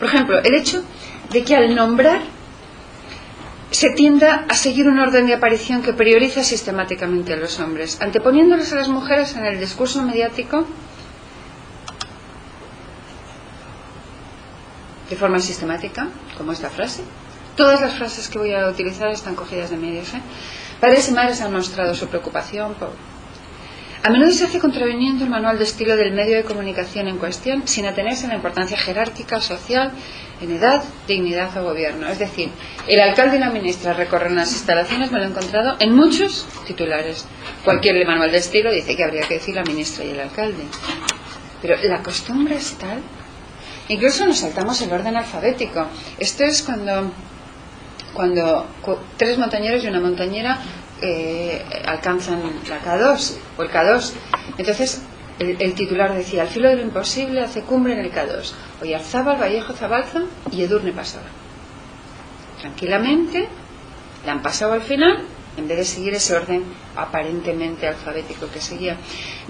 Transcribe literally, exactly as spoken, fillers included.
Por ejemplo, el hecho de que al nombrar se tienda a seguir un orden de aparición que prioriza sistemáticamente a los hombres, anteponiéndoles a las mujeres en el discurso mediático de forma sistemática, como esta frase. Todas las frases que voy a utilizar están cogidas de medios, ¿eh? Padres y madres han mostrado su preocupación por... A menudo se hace contraviniendo el manual de estilo del medio de comunicación en cuestión, sin atenerse a la importancia jerárquica, social, en edad, dignidad o gobierno. Es decir, el alcalde y la ministra recorren las instalaciones, me lo he encontrado en muchos titulares. Cualquier manual de estilo dice que habría que decir la ministra y el alcalde. Pero la costumbre es tal... Incluso nos saltamos el orden alfabético. Esto es cuando, cuando tres montañeros y una montañera eh, alcanzan la K dos o el K dos. Entonces el, el titular decía: al filo de lo imposible hace cumbre en el K dos. Oyarzábal, Vallejo, Zabalza y Edurne pasaba. Tranquilamente la han pasado al final, en vez de seguir ese orden aparentemente alfabético que seguía.